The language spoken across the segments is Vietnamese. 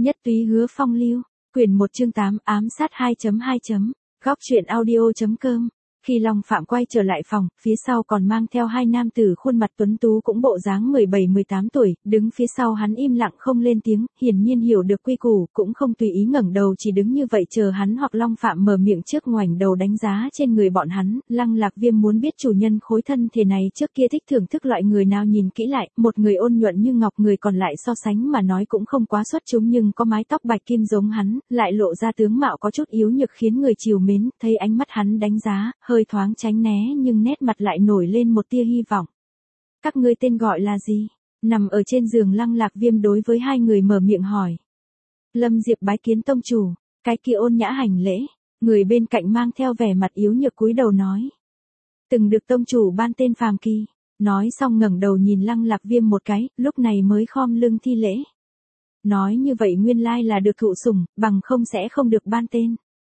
Nhất túy hứa phong lưu, quyển 1 chương 8 ám sát 2.2. Góc truyện audio.com. Khi Long Phạm quay trở lại phòng, phía sau còn mang theo hai nam tử khuôn mặt tuấn tú cũng bộ dáng 17-18 tuổi, đứng phía sau hắn im lặng không lên tiếng, hiển nhiên hiểu được quy củ, cũng không tùy ý ngẩng đầu, chỉ đứng như vậy chờ hắn hoặc Long Phạm mở miệng trước, ngoảnh đầu đánh giá trên người bọn hắn. Lăng Lạc Viêm muốn biết chủ nhân khối thân thể này trước kia thích thưởng thức loại người nào, nhìn kỹ lại, một người ôn nhuận như ngọc, người còn lại so sánh mà nói cũng không quá xuất chúng, nhưng có mái tóc bạch kim giống hắn, lại lộ ra tướng mạo có chút yếu nhược khiến người trìu mến, thấy ánh mắt hắn đánh giá, hơi thoáng tránh né nhưng nét mặt lại nổi lên một tia hy vọng. Các ngươi tên gọi là gì? Nằm ở trên giường Lăng Lạc Viêm đối với hai người mở miệng hỏi. Lâm Diệp bái kiến tông chủ, cái kia ôn nhã hành lễ, người bên cạnh mang theo vẻ mặt yếu nhược cúi đầu nói. Từng được tông chủ ban tên Phàm Kỳ, nói xong ngẩng đầu nhìn Lăng Lạc Viêm một cái, lúc này mới khom lưng thi lễ. Nói như vậy nguyên lai là được thụ sủng, bằng không sẽ không được ban tên.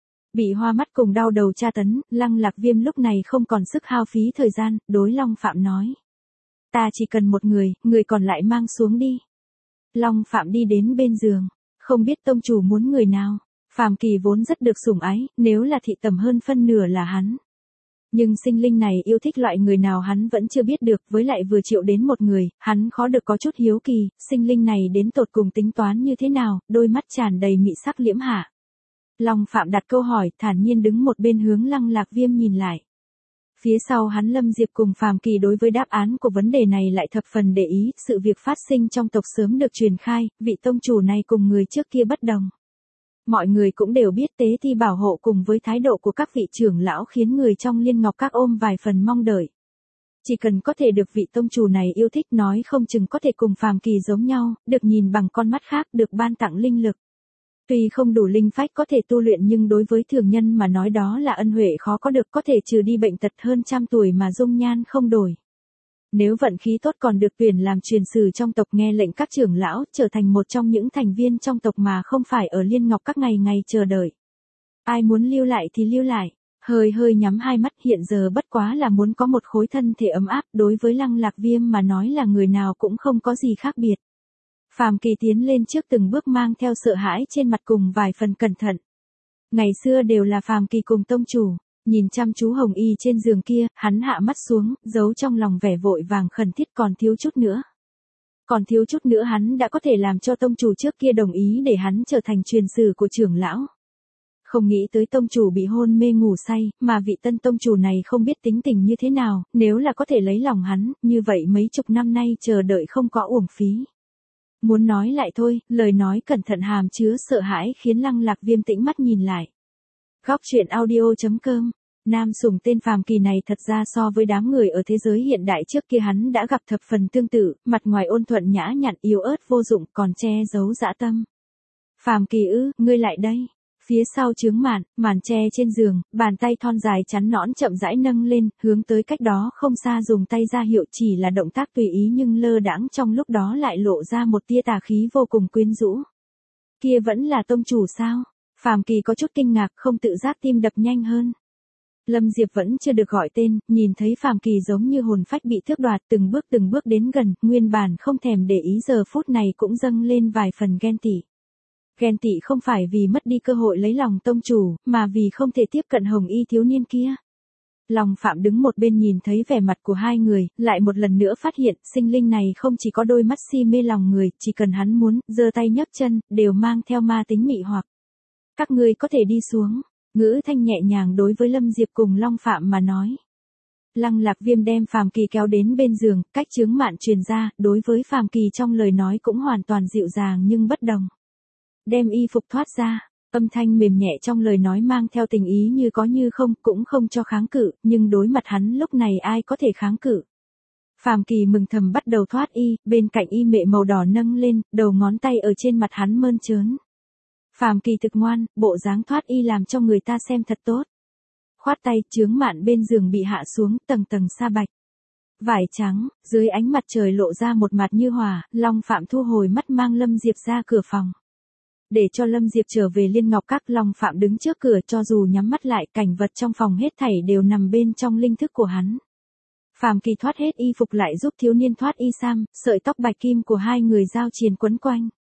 Bị hoa mắt cùng đau đầu tra tấn, Lăng Lạc Viêm lúc này không còn sức hao phí thời gian, đối Long Phạm nói. Ta chỉ cần một người, người còn lại mang xuống đi. Long Phạm đi đến bên giường, không biết tông chủ muốn người nào. Phàm Kỳ vốn rất được sủng ái, nếu là thị tầm hơn phân nửa là hắn. Nhưng sinh linh này yêu thích loại người nào hắn vẫn chưa biết được, với lại vừa chịu đến một người, hắn khó được có chút hiếu kỳ, sinh linh này đến tột cùng tính toán như thế nào, đôi mắt tràn đầy mị sắc liễm hạ. Long Phạm đặt câu hỏi, thản nhiên đứng một bên hướng Lăng Lạc Viêm nhìn lại. Phía sau hắn Lâm Diệp cùng Phàm Kỳ đối với đáp án của vấn đề này lại thập phần để ý, sự việc phát sinh trong tộc sớm được truyền khai, vị tông chủ này cùng người trước kia bất đồng. Mọi người cũng đều biết tế thi bảo hộ cùng với thái độ của các vị trưởng lão khiến người trong Liên Ngọc Các ôm vài phần mong đợi. Chỉ cần có thể được vị tông chủ này yêu thích, nói không chừng có thể cùng Phàm Kỳ giống nhau, được nhìn bằng con mắt khác, được ban tặng linh lực. Tuy không đủ linh phách có thể tu luyện nhưng đối với thường nhân mà nói đó là ân huệ khó có được, có thể trừ đi bệnh tật hơn trăm tuổi mà dung nhan không đổi. Nếu vận khí tốt còn được tuyển làm truyền sử trong tộc, nghe lệnh các trưởng lão, trở thành một trong những thành viên trong tộc mà không phải ở Liên Ngọc Các ngày ngày chờ đợi. Ai muốn lưu lại thì lưu lại, hơi nhắm hai mắt, hiện giờ bất quá là muốn có một khối thân thể ấm áp, đối với Lăng Lạc Viêm mà nói là người nào cũng không có gì khác biệt. Phàm Kỳ tiến lên trước từng bước mang theo sợ hãi trên mặt cùng vài phần cẩn thận. Ngày xưa đều là Phàm Kỳ cùng tông chủ, nhìn chăm chú hồng y trên giường kia, hắn hạ mắt xuống, giấu trong lòng vẻ vội vàng khẩn thiết, còn thiếu chút nữa. Còn thiếu chút nữa hắn đã có thể làm cho tông chủ trước kia đồng ý để hắn trở thành truyền sử của trưởng lão. Không nghĩ tới tông chủ bị hôn mê ngủ say, mà vị tân tông chủ này không biết tính tình như thế nào, nếu là có thể lấy lòng hắn, như vậy mấy chục năm nay chờ đợi không có uổng phí. Muốn nói lại thôi, lời nói cẩn thận hàm chứa sợ hãi khiến Lăng Lạc Viêm tĩnh mắt nhìn lại. Góc truyện audio.com. Nam sủng tên Phàm Kỳ này thật ra so với đám người ở thế giới hiện đại trước kia hắn đã gặp thập phần tương tự, mặt ngoài ôn thuận nhã nhặn, yếu ớt vô dụng, còn che giấu dã tâm. Phàm Kỳ ư, ngươi lại đây. Phía sau chướng màn che trên giường, bàn tay thon dài chắn nõn chậm rãi nâng lên, hướng tới cách đó không xa dùng tay ra hiệu, chỉ là động tác tùy ý nhưng lơ đãng, trong lúc đó lại lộ ra một tia tà khí vô cùng quyến rũ. Kia vẫn là tông chủ sao? Phàm Kỳ có chút kinh ngạc, không tự giác tim đập nhanh hơn. Lâm Diệp vẫn chưa được gọi tên, nhìn thấy Phàm Kỳ giống như hồn phách bị thước đoạt, từng bước đến gần, nguyên bản không thèm để ý giờ phút này cũng dâng lên vài phần ghen tị. Ghen tị không phải vì mất đi cơ hội lấy lòng tông chủ, mà vì không thể tiếp cận hồng y thiếu niên kia. Long Phạm đứng một bên nhìn thấy vẻ mặt của hai người, lại một lần nữa phát hiện, sinh linh này không chỉ có đôi mắt si mê lòng người, chỉ cần hắn muốn, giơ tay nhấc chân, đều mang theo ma tính mị hoặc. Các ngươi có thể đi xuống, ngữ thanh nhẹ nhàng đối với Lâm Diệp cùng Long Phạm mà nói. Lăng Lạc Viêm đem Phàm Kỳ kéo đến bên giường, cách chướng mạn truyền ra, đối với Phàm Kỳ trong lời nói cũng hoàn toàn dịu dàng nhưng bất đồng. Đem y phục thoát ra, âm thanh mềm nhẹ trong lời nói mang theo tình ý như có như không, cũng không cho kháng cự, nhưng đối mặt hắn lúc này ai có thể kháng cự. Phàm Kỳ mừng thầm bắt đầu thoát y, bên cạnh y mệ màu đỏ nâng lên, đầu ngón tay ở trên mặt hắn mơn trớn. Phàm Kỳ thực ngoan, bộ dáng thoát y làm cho người ta xem thật tốt. Khoát tay, chướng mạn bên giường bị hạ xuống, tầng tầng sa bạch. Vải trắng, dưới ánh mặt trời lộ ra một mặt như hỏa, Long Phạm thu hồi mắt mang Lâm Diệp ra cửa phòng. Để cho Lâm Diệp trở về Liên Ngọc Các, Long Phạm đứng trước cửa, cho dù nhắm mắt lại, cảnh vật trong phòng hết thảy đều nằm bên trong linh thức của hắn. Phàm Kỳ thoát hết y phục lại giúp thiếu niên thoát y sam, sợi tóc bạch kim của hai người giao triền quấn quanh.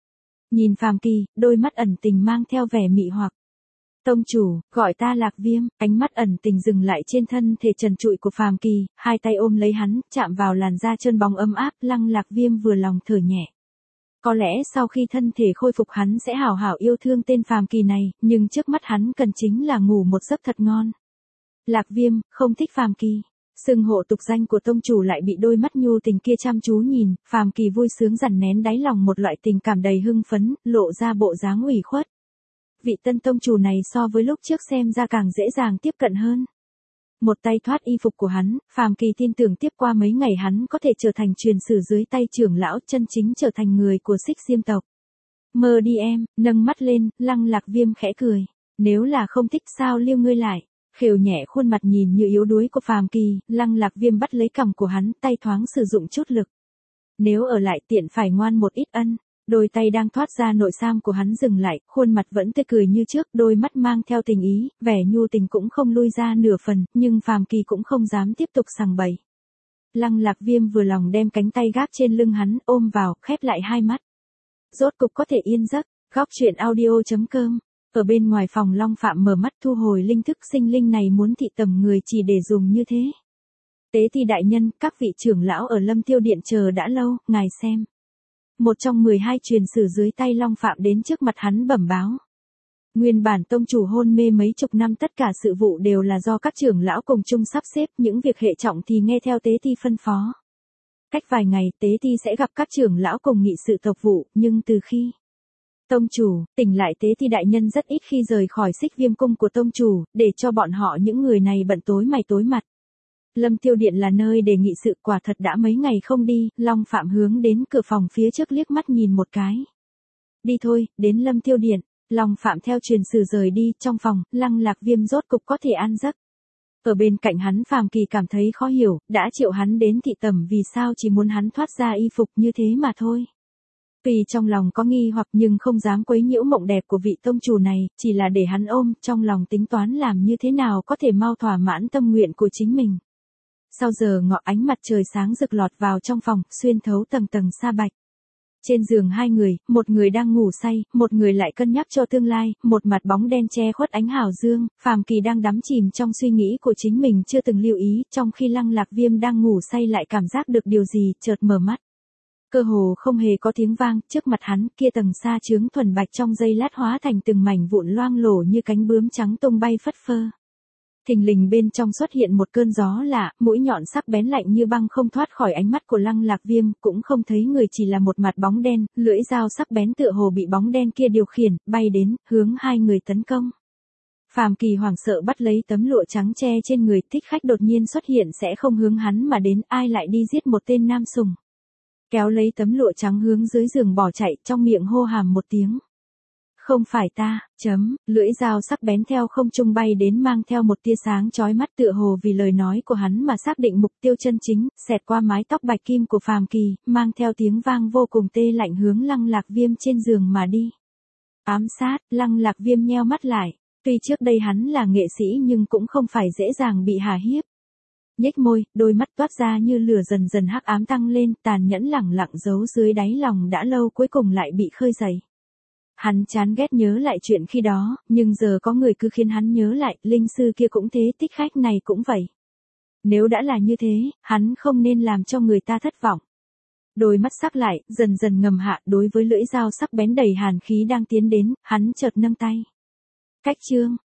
Nhìn Phàm Kỳ, đôi mắt ẩn tình mang theo vẻ mị hoặc. Tông chủ, gọi ta Lạc Viêm, ánh mắt ẩn tình dừng lại trên thân thể trần trụi của Phàm Kỳ, hai tay ôm lấy hắn, chạm vào làn da trơn bóng ấm áp, Lăng Lạc Viêm vừa lòng thở nhẹ. Có lẽ sau khi thân thể khôi phục hắn sẽ hảo hảo yêu thương tên Phàm Kỳ này, nhưng trước mắt hắn cần chính là ngủ một giấc thật ngon. Lạc Viêm, không thích Phàm Kỳ. Xưng hộ tục danh của tông chủ lại bị đôi mắt nhu tình kia chăm chú nhìn, Phàm Kỳ vui sướng dằn nén đáy lòng một loại tình cảm đầy hưng phấn, lộ ra bộ dáng ủy khuất. Vị tân tông chủ này so với lúc trước xem ra càng dễ dàng tiếp cận hơn. Một tay thoát y phục của hắn, Phàm Kỳ tin tưởng tiếp qua mấy ngày hắn có thể trở thành truyền sử dưới tay trưởng lão, chân chính trở thành người của Xích Diêm tộc. Mơ đi em, nâng mắt lên, Lăng Lạc Viêm khẽ cười. Nếu là không thích sao liêu ngươi lại. Khều nhẹ khuôn mặt nhìn như yếu đuối của Phàm Kỳ, Lăng Lạc Viêm bắt lấy cằm của hắn, tay thoáng sử dụng chút lực. Nếu ở lại tiện phải ngoan một ít ân. Đôi tay đang thoát ra nội sam của hắn dừng lại, khuôn mặt vẫn tươi cười như trước, đôi mắt mang theo tình ý, vẻ nhu tình cũng không lui ra nửa phần, nhưng Phàm Kỳ cũng không dám tiếp tục sằng bậy. Lăng Lạc Viêm vừa lòng đem cánh tay gác trên lưng hắn, ôm vào, khép lại hai mắt. Rốt cục có thể yên giấc. Góc truyện audio.com. Ở bên ngoài phòng Long Phạm mở mắt thu hồi linh thức, sinh linh này muốn thị tầm người chỉ để dùng như thế. Tế Ti đại nhân, các vị trưởng lão ở Lâm Tiêu Điện chờ đã lâu, ngài xem. Một trong 12 truyền sử dưới tay Long Phạm đến trước mặt hắn bẩm báo. Nguyên bản tông chủ hôn mê mấy chục năm, tất cả sự vụ đều là do các trưởng lão cùng chung sắp xếp, những việc hệ trọng thì nghe theo Tế Ti phân phó. Cách vài ngày, Tế Ti sẽ gặp các trưởng lão cùng nghị sự tộc vụ, nhưng từ khi tông chủ tỉnh lại, Tế Ti đại nhân rất ít khi rời khỏi Xích Viêm cung của tông chủ, để cho bọn họ những người này bận tối mày tối mặt. Lâm Tiêu Điện là nơi để nghị sự, quả thật đã mấy ngày không đi, Long Phạm hướng đến cửa phòng phía trước liếc mắt nhìn một cái. Đi thôi, đến Lâm Tiêu Điện. Long Phạm theo truyền sử rời đi, trong phòng, Lăng Lạc Viêm rốt cục có thể an giấc. Ở bên cạnh hắn Phàm Kỳ cảm thấy khó hiểu, đã triệu hắn đến thị tẩm vì sao chỉ muốn hắn thoát ra y phục như thế mà thôi. Vì trong lòng có nghi hoặc nhưng không dám quấy nhiễu mộng đẹp của vị tông chủ này, chỉ là để hắn ôm, trong lòng tính toán làm như thế nào có thể mau thỏa mãn tâm nguyện của chính mình. Sau giờ ngọ, ánh mặt trời sáng rực lọt vào trong phòng, xuyên thấu tầng tầng sa bạch. Trên giường hai người, một người đang ngủ say, một người lại cân nhắc cho tương lai, một mặt bóng đen che khuất ánh hào dương, Phàm Kỳ đang đắm chìm trong suy nghĩ của chính mình chưa từng lưu ý, trong khi Lăng Lạc Viêm đang ngủ say lại cảm giác được điều gì, chợt mở mắt. Cơ hồ không hề có tiếng vang, trước mặt hắn, kia tầng sa chướng thuần bạch trong giây lát hóa thành từng mảnh vụn loang lổ như cánh bướm trắng tung bay phất phơ. Thình lình bên trong xuất hiện một cơn gió lạ, mũi nhọn sắc bén lạnh như băng không thoát khỏi ánh mắt của Lăng Lạc Viêm, cũng không thấy người, chỉ là một mặt bóng đen, lưỡi dao sắc bén tựa hồ bị bóng đen kia điều khiển, bay đến, hướng hai người tấn công. Phàm Kỳ hoảng sợ bắt lấy tấm lụa trắng che trên người, thích khách đột nhiên xuất hiện sẽ không hướng hắn mà đến, ai lại đi giết một tên nam sùng. Kéo lấy tấm lụa trắng hướng dưới giường bỏ chạy, trong miệng hô hàm một tiếng. Không phải ta, lưỡi dao sắc bén theo không trung bay đến mang theo một tia sáng chói mắt tựa hồ vì lời nói của hắn mà xác định mục tiêu chân chính, xẹt qua mái tóc bạch kim của Phàm Kỳ, mang theo tiếng vang vô cùng tê lạnh hướng Lăng Lạc Viêm trên giường mà đi. Ám sát, Lăng Lạc Viêm nheo mắt lại, tuy trước đây hắn là nghệ sĩ nhưng cũng không phải dễ dàng bị hà hiếp. Nhếch môi, đôi mắt toát ra như lửa dần dần hắc ám tăng lên, tàn nhẫn lẳng lặng giấu dưới đáy lòng đã lâu cuối cùng lại bị khơi dậy. Hắn chán ghét nhớ lại chuyện khi đó, nhưng giờ có người cứ khiến hắn nhớ lại, linh sư kia cũng thế, thích khách này cũng vậy. Nếu đã là như thế, hắn không nên làm cho người ta thất vọng. Đôi mắt sắc lại, dần dần ngầm hạ, đối với lưỡi dao sắc bén đầy hàn khí đang tiến đến, hắn chợt nâng tay. Cách chương.